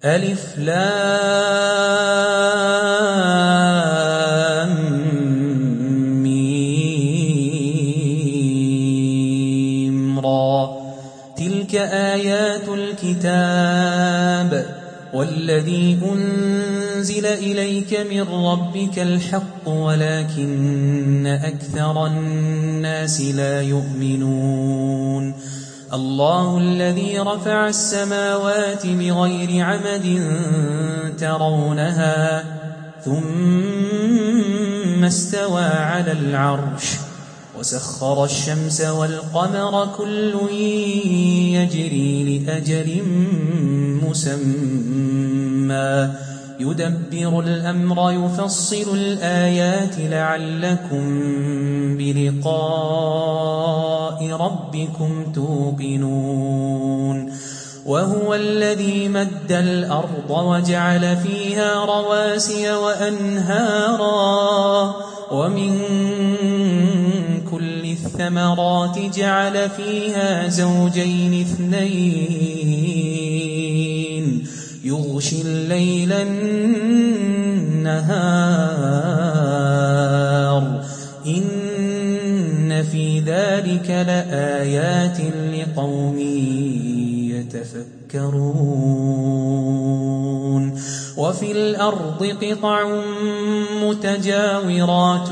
ألف لام ميم را تلك آيات الكتاب والذي أنزل إليك من ربك الحق ولكن أكثر الناس لا يؤمنون الله الذي رفع السماوات بغير عمد ترونها ثم استوى على العرش وسخر الشمس والقمر كل يجري لأجل مسمى يدبر الأمر يفصل الآيات لعلكم بلقاء ربكم توقنون وهو الذي مد الأرض وجعل فيها رواسي وأنهارا ومن كل الثمرات جعل فيها زوجين اثنين يغشي الليل النهار إن في ذلك لآيات لقوم يتفكرون وفي الأرض قطع متجاورات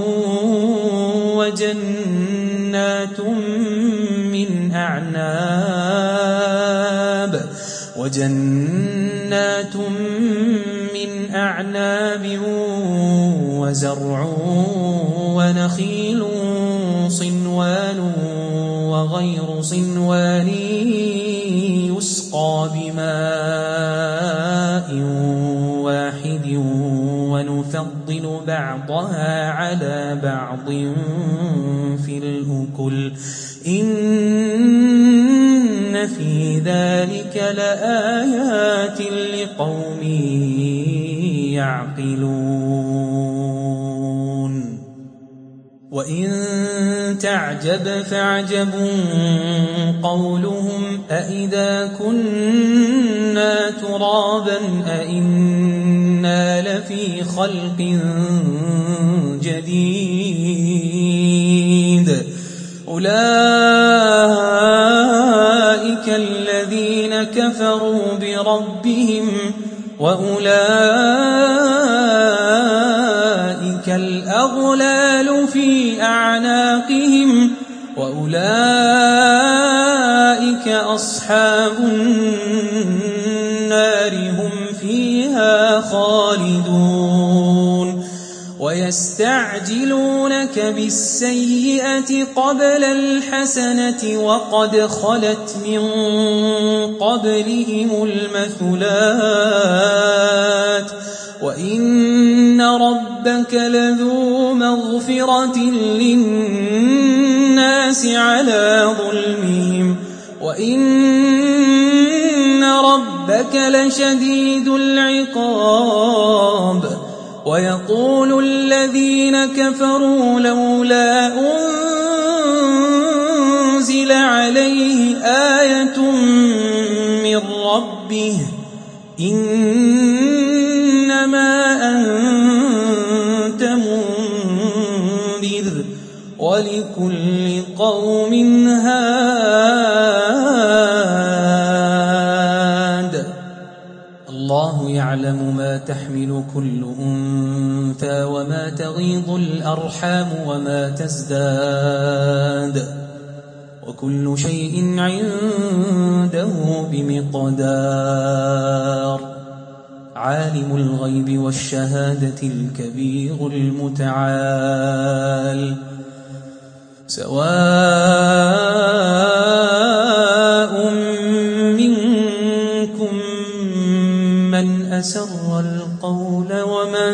وجنات من أعناب وزرع ونخيل صنوان وغير صنوان يسقى بماء واحد ونفضل بعضها على بعض في الأكل إن في ذلك لآيات لقوم يعقلون وإن تعجب فعجب قولهم أإذا كنا ترابا أإنا لفي خلق جديد أولئك الذين كفروا بربهم وأولئك الأغلال في أعناقهم وأولئك أصحاب النار هم فيها خالدون ويستعجلونك بالسيئة قبل الحسنة وقد خلت من قبلهم المثلات وإن ربك لذو مغفرة للناس على ظلمهم وإن ربك لشديد العقاب ويقول الذين كفروا لولا أنزل عليه آية من ربه إنما أنت منذر ولكل قوم هاد الله يعلم ما تحمل كل أنثى وما تغيض الأرحام وما تزداد وكل شيء عنده بمقدار عالم الغيب والشهادة الكبير المتعال سواء منكم من أسر القول ومن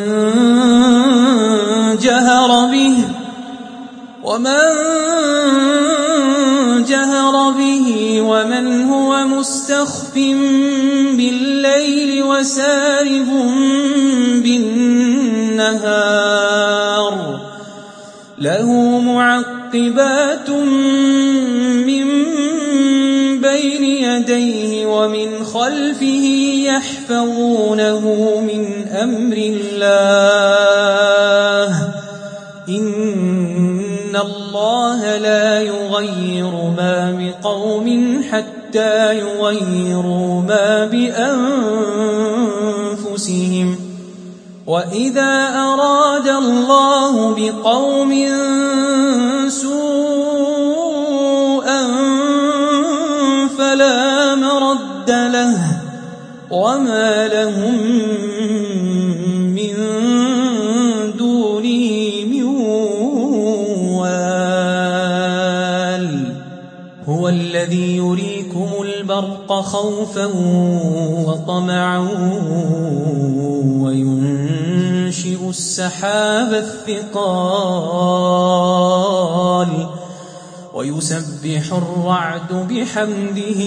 جهر به ومن هو مستخف بالليل وسارب بالنهار له معقبات من بين يديه ومن خلفه يحفظونه من أمر الله إن الله لا يغير ما بقوم حتى يغيروا ما بأنفسهم وإذا أراد الله بقوم سوءا فلا مرد له وما لهم من دونه من وال هو الذي يريكم البرق خوفا وطمعا وينشئ السحاب الثقال ويسبح الرعد بحمده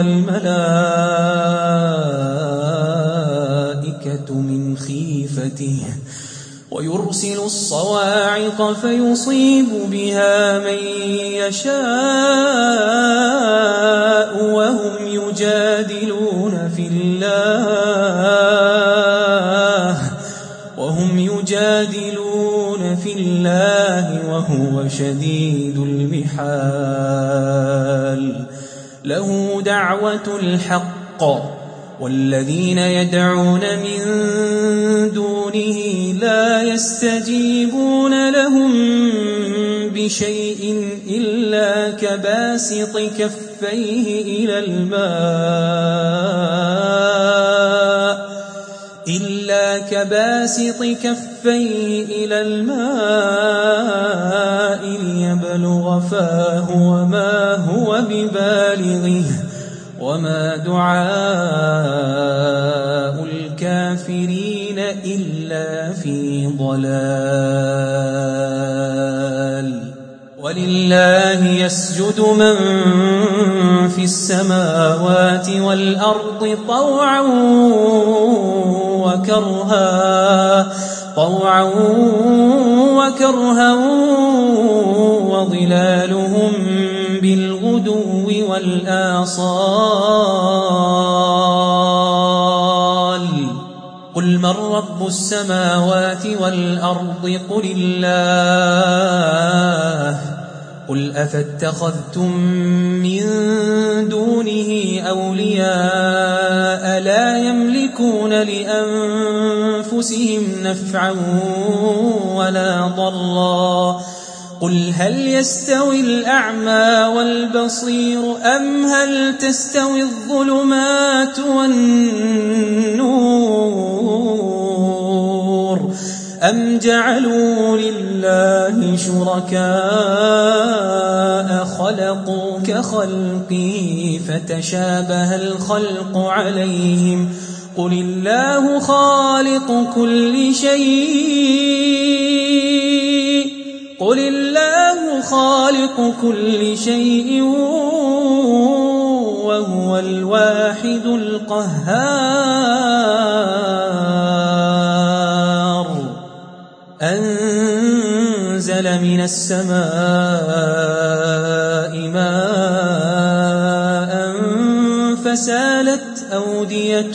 والملائكة من خيفته ويرسل الصواعق فيصيب بها من يشاء وهم يجادلون في الله وهو شديد المحال له دعوة الحق والذين يدعون من دونه لا يستجيبون لهم بشيء إلا كباسط كفيه إلى الماء ليبلغ فاه وما هو ببالغه وما دعاء الكافرين إلا في ضلال ولله يسجد من في السماوات والأرض طوعا وكرها وظلالهم بالغدو والآصال قل من رب السماوات والأرض قل الله قل أفاتخذتم من دونه أولياء لا يملكون لأنفسهم نفعا ولا ضرا قل هل يستوي الأعمى والبصير أم هل تستوي الظلمات والنور أم جعلوا لله شركاء خلقوا كخلقه فتشابه الخلق عليهم قل الله خالق كل شيء وهو الواحد القهار أنزل من السماء ماء فسالت أودية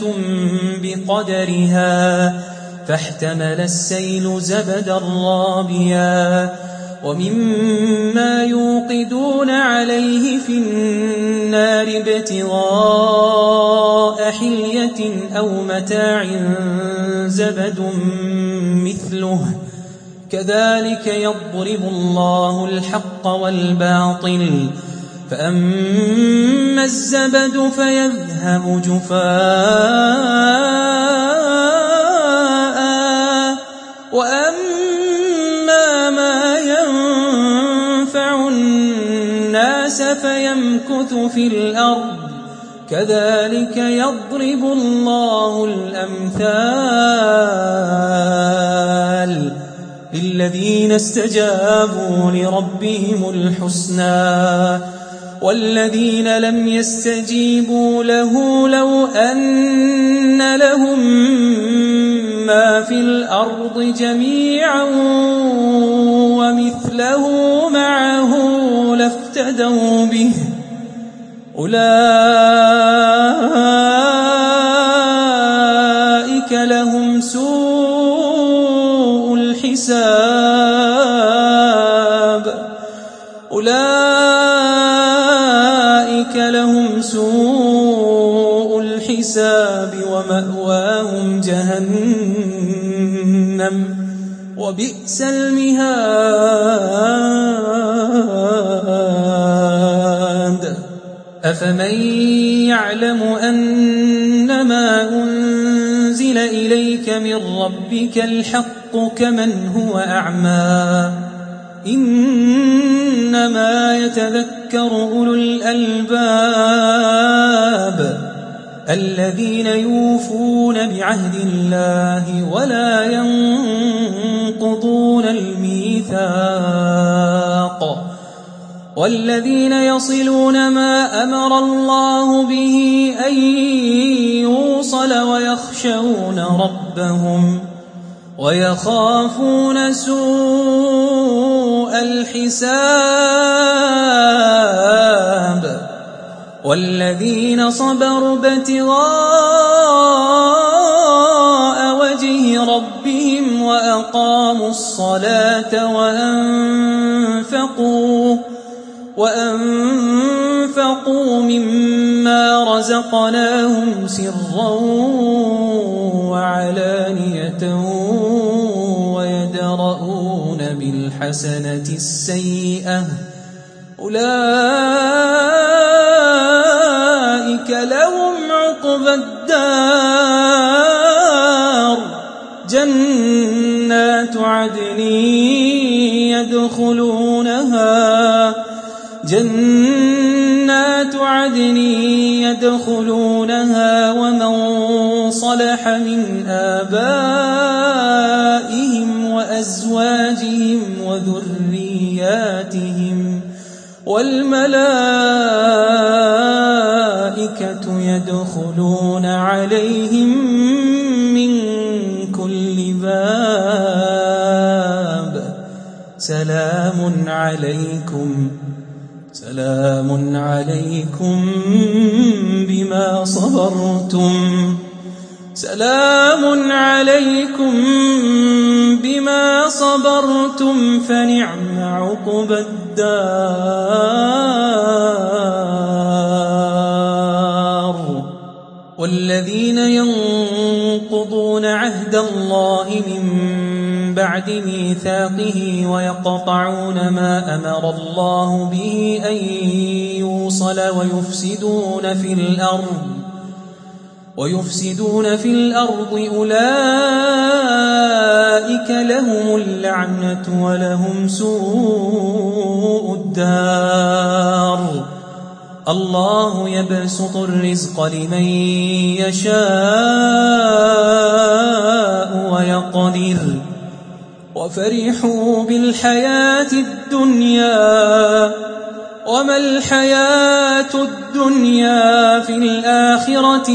بقدرها فاحتمل السيل زبدا رابيا ومما يوقدون عليه في النار ابتغاء حلية أو متاع زبد مثله كذلك يضرب الله الحق والباطل فأما الزبد فيذهب جفاء وأما ما ينفع الناس فيمكث في الأرض كذلك يضرب الله الأمثال للذين استجابوا لربهم الحسنى والذين لم يستجيبوا له لو أن لهم ما في الأرض جميعا ومثله معه لافتدوا به أولئك الحساب أولئك لهم سوء الحساب ومأواهم جهنم وبئس المهاد أفمن يعلم أنما أنزل إليك من ربك الحق كمن هو أعمى إنما يتذكر أولو الألباب الذين يوفون بعهد الله ولا ينقضون الميثاق والذين يصلون ما أمر الله به أن يوصل ويخافون سوء الحساب والذين صبروا ابتغاء وجه ربهم وأقاموا الصلاة وأنفقوا مما رزقناهم سرا وعلانية ويدرؤون بالحسنة السيئة أولئك لهم عقبى الدار جنات عدن يدخلونها ومن صلح من آبائهم وأزواجهم وذرياتهم والملائكة يدخلون عليهم من كل باب سلام عليكم بما صبرتم فنعم عقبى الدار والذين ينقضون عهد الله من بعد ميثاقه ويقطعون ما أمر الله به أن يوصل ويفسدون في الأرض أولئك لهم اللعنة ولهم سوء الدار الله يبسط الرزق لمن يشاء ويقدر وفرحوا بالحياة الدنيا وما الحياة الدنيا في الآخرة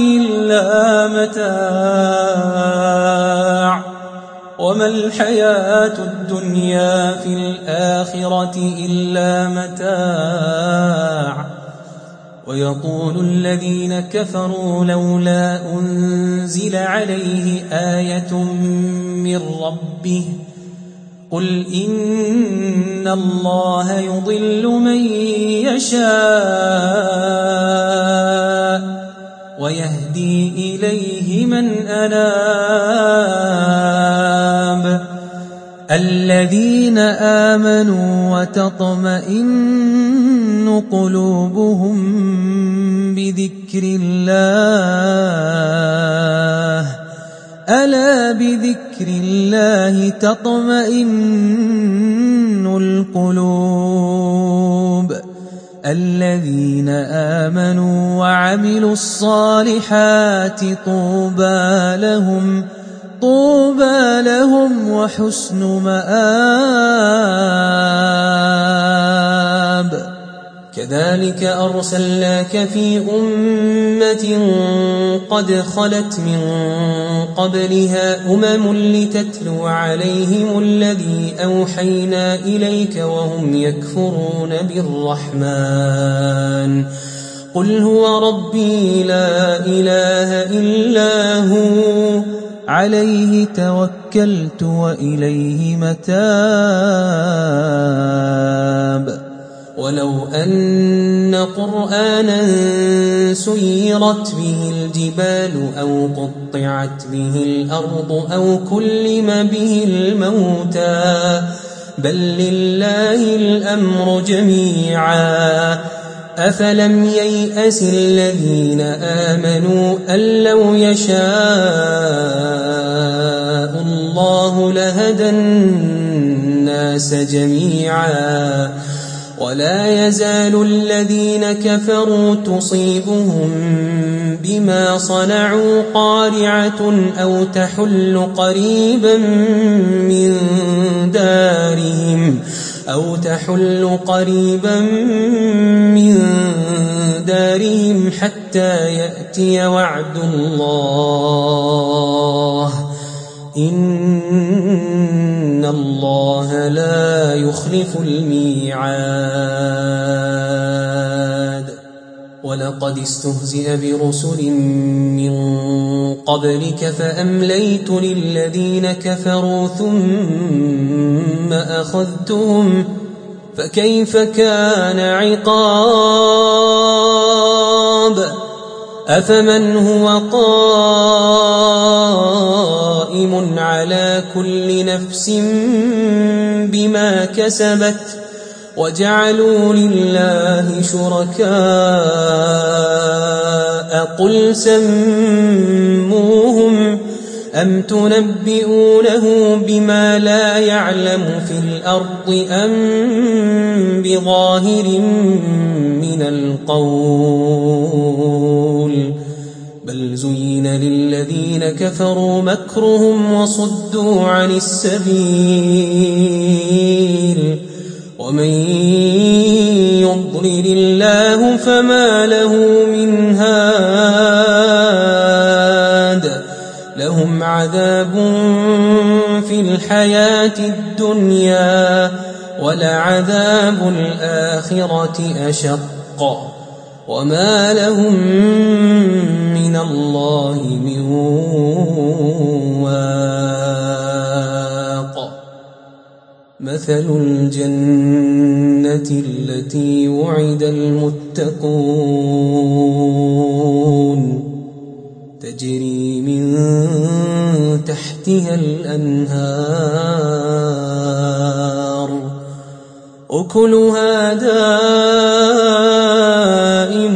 إلا متاع ويقول الذين كفروا لولا أنزل عليه آية من ربه قل إن الله يضل من يشاء ويهدي إليه من أناب الذين آمنوا وتطمئن قلوبهم بذكر الله ألا بذكر الله تطمئن القلوب الذين آمنوا وعملوا الصالحات طوبى لهم وحسن مآب كذلك أرسلناك في أمة قد خلت من قبلها لتتلو عليهم الذي أوحينا إليك وهم يكفرون بالرحمن قل هو ربي لا إله إلا هو عليه توكلت وإليه متاب. ولو أن قرآنا سيرت به الجبال أو قطعت به الأرض أو كلم به الموتى بل لله الأمر جميعا أفلم ييأس الذين آمنوا أن لو يشاء الله لهدى الناس جميعا ولا يزال الذين كفروا تصيبهم بما صنعوا قارعة أو تحل قريبا من دارهم حتى يأتي وعد الله إن الله لا يخلف الميعاد. ولقد استهزئ برسل من قبلك فأمليت للذين كفروا ثم أخذتهم فكيف كان عقاب. أفمن هو قائم على كل نفس بما كسبت وجعلوا لله شركاء قل سموهم أم تنبئونه بما لا يعلم في الأرض أم بظاهر من القول بل زين للذين كفروا مكرهم وصدوا عن السبيل ومن يضلل الله فما له من هاد لهم عذاب في الحياة الدنيا ولعذاب الآخرة أشق وما لهم من الله من واق. مثل الجنة التي وعد المتقون تجري من تحتها الأنهار أكلها دائم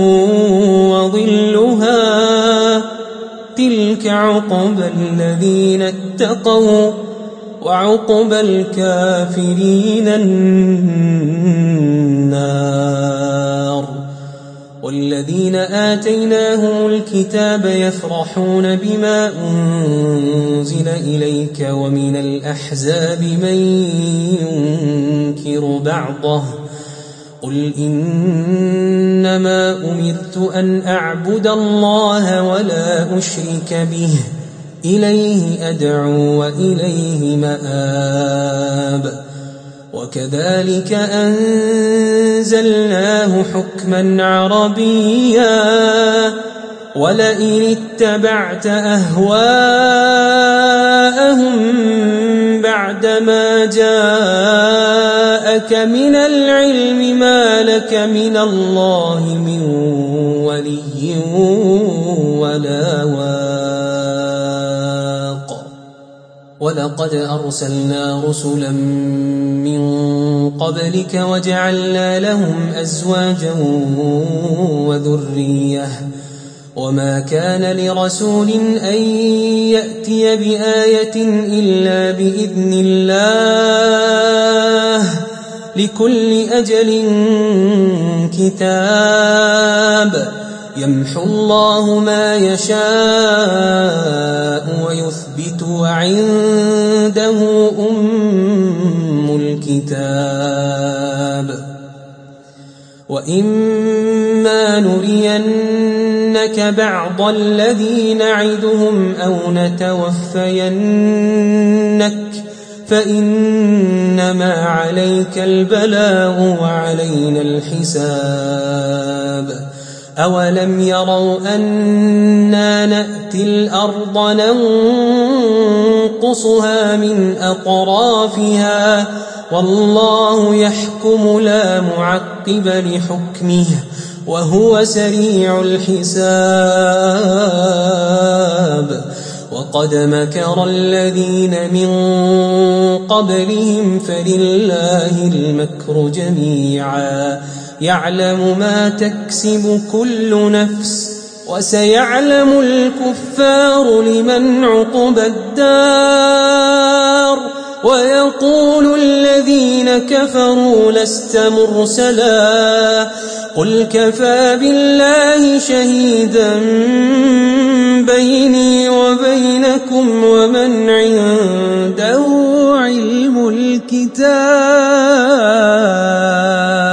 وظلها تلك عقبى الذين اتقوا وعقبى الكافرين النار. والذين آتيناهم الكتاب يفرحون بما أنزل إليك ومن الأحزاب من ينكر بعضه قل إنما أمرت أن أعبد الله ولا أشرك به إليه أدعو وإليه مآب. وكذلك أنزلناه حكما عربيا ولئن اتبعت أهواءهم بعدما جاءك من العلم ما لك من الله من ولي ولا واق. ولقد أرسلنا رسلا من قبلك وجعلنا لهم أزواجا وذرية وما كان لرسول أن يأتي بآية إلا بإذن الله لكل أجل كتاب يمحو الله ما يشاء ويثبت وعنده أم الكتاب. وإما نرينك بعض الذي نعدهم أو نتوفينك فإنما عليك البلاغ وعلينا الحساب. أولم يروا أنا نأتي الأرض ننقصها من أطرافها والله يحكم لا معقب لحكمه وهو سريع الحساب وقد مكر الذين من قبلهم فلله المكر جميعا يعلم ما تكسب كل نفس وسيعلم الكفار لمن عقبى الدار ويقول الذين كفروا لست مرسلا قل كفى بالله شهيدا بيني وبينكم ومن عنده علم الكتاب.